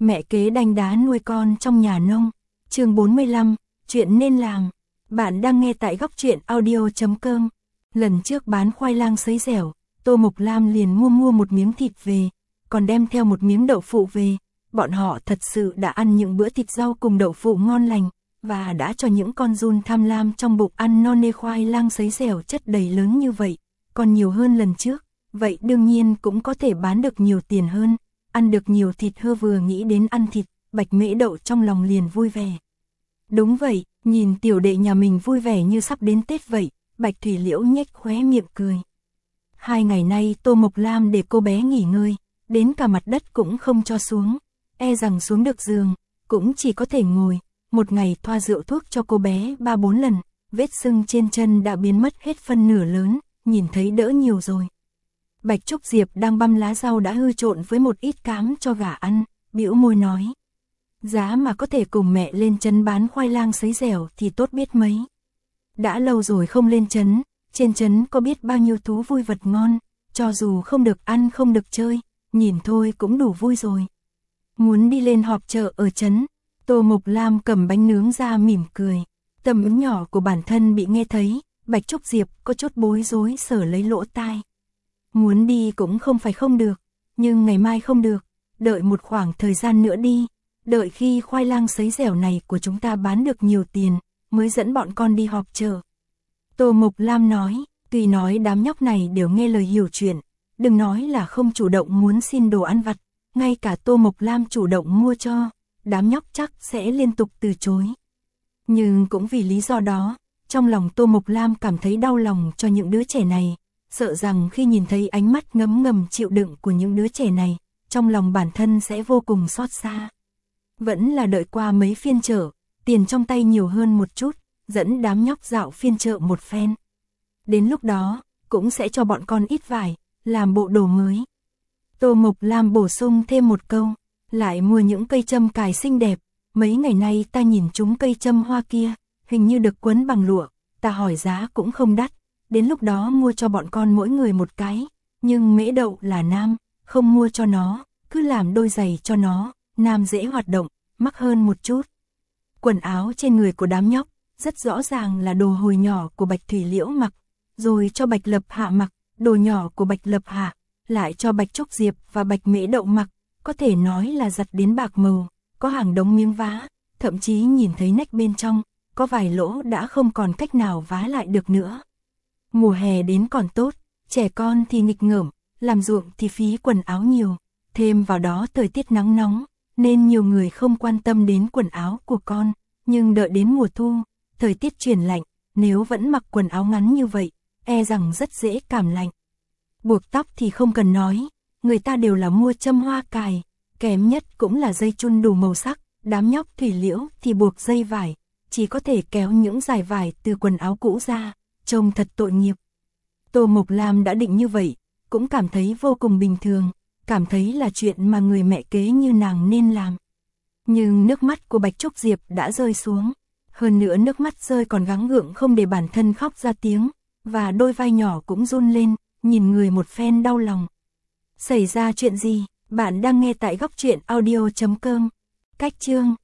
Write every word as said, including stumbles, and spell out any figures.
Mẹ kế đanh đá nuôi con trong nhà nông. Chương bốn mươi lăm, chuyện nên làm. Bạn đang nghe tại góc truyện audio chấm com. Lần trước bán khoai lang sấy dẻo, Tô Mộc Lam liền mua mua một miếng thịt về, còn đem theo một miếng đậu phụ về. Bọn họ thật sự đã ăn những bữa thịt rau cùng đậu phụ ngon lành, và đã cho những con giun tham lam trong bụng ăn no nê khoai lang sấy dẻo chất đầy lớn như vậy, còn nhiều hơn lần trước, vậy đương nhiên cũng có thể bán được nhiều tiền hơn. Ăn được nhiều thịt hơ, vừa nghĩ đến ăn thịt, Bạch Mễ Đậu trong lòng liền vui vẻ. Đúng vậy, nhìn tiểu đệ nhà mình vui vẻ như sắp đến Tết vậy, Bạch Thủy Liễu nhếch khóe miệng cười. Hai ngày nay Tô Mộc Lam để cô bé nghỉ ngơi, đến cả mặt đất cũng không cho xuống, e rằng xuống được giường, cũng chỉ có thể ngồi. Một ngày thoa rượu thuốc cho cô bé ba bốn lần, vết sưng trên chân đã biến mất hết phân nửa lớn, nhìn thấy đỡ nhiều rồi. Bạch Trúc Diệp đang băm lá rau đã hư trộn với một ít cám cho gà ăn, bĩu môi nói. Giá mà có thể cùng mẹ lên trấn bán khoai lang sấy dẻo thì tốt biết mấy. Đã lâu rồi không lên trấn, trên trấn có biết bao nhiêu thú vui vật ngon, cho dù không được ăn không được chơi, nhìn thôi cũng đủ vui rồi. Muốn đi lên họp chợ ở trấn. Tô Mộc Lam cầm bánh nướng ra mỉm cười. Tầm ứng nhỏ của bản thân bị nghe thấy, Bạch Trúc Diệp có chút bối rối sờ lấy lỗ tai. Muốn đi cũng không phải không được, nhưng ngày mai không được, đợi một khoảng thời gian nữa đi, đợi khi khoai lang sấy dẻo này của chúng ta bán được nhiều tiền, mới dẫn bọn con đi họp chợ. Tô Mộc Lam nói, tuy nói đám nhóc này đều nghe lời hiểu chuyện, đừng nói là không chủ động muốn xin đồ ăn vặt, ngay cả Tô Mộc Lam chủ động mua cho, đám nhóc chắc sẽ liên tục từ chối. Nhưng cũng vì lý do đó, trong lòng Tô Mộc Lam cảm thấy đau lòng cho những đứa trẻ này, sợ rằng khi nhìn thấy ánh mắt ngấm ngầm chịu đựng của những đứa trẻ này, trong lòng bản thân sẽ vô cùng xót xa. Vẫn là đợi qua mấy phiên chợ, tiền trong tay nhiều hơn một chút, dẫn đám nhóc dạo phiên chợ một phen. Đến lúc đó, cũng sẽ cho bọn con ít vải, làm bộ đồ mới. Tô Mộc Lam bổ sung thêm một câu, lại mua những cây châm cài xinh đẹp, mấy ngày nay ta nhìn chúng cây châm hoa kia, hình như được quấn bằng lụa, ta hỏi giá cũng không đắt, đến lúc đó mua cho bọn con mỗi người một cái, nhưng Mễ Đậu là nam, không mua cho nó, cứ làm đôi giày cho nó, nam dễ hoạt động, mắc hơn một chút. Quần áo trên người của đám nhóc, rất rõ ràng là đồ hồi nhỏ của Bạch Thủy Liễu mặc, rồi cho Bạch Lập Hạ mặc, đồ nhỏ của Bạch Lập Hạ, lại cho Bạch Trúc Diệp và Bạch Mễ Đậu mặc, có thể nói là giặt đến bạc màu, có hàng đống miếng vá, thậm chí nhìn thấy nách bên trong, có vài lỗ đã không còn cách nào vá lại được nữa. Mùa hè đến còn tốt, trẻ con thì nghịch ngợm, làm ruộng thì phí quần áo nhiều, thêm vào đó thời tiết nắng nóng, nên nhiều người không quan tâm đến quần áo của con, nhưng đợi đến mùa thu, thời tiết chuyển lạnh, nếu vẫn mặc quần áo ngắn như vậy, e rằng rất dễ cảm lạnh. Buộc tóc thì không cần nói, người ta đều là mua châm hoa cài, kém nhất cũng là dây chun đủ màu sắc, đám nhóc Thủy Liễu thì buộc dây vải, chỉ có thể kéo những dải vải từ quần áo cũ ra, trông thật tội nghiệp. Tô Mộc Lam đã định như vậy, cũng cảm thấy vô cùng bình thường, cảm thấy là chuyện mà người mẹ kế như nàng nên làm. Nhưng nước mắt của Bạch Trúc Diệp đã rơi xuống, hơn nữa nước mắt rơi còn gắng gượng không để bản thân khóc ra tiếng, và đôi vai nhỏ cũng run lên, nhìn người một phen đau lòng. Xảy ra chuyện gì? Bạn đang nghe tại góc truyện audio chấm com. Cách chương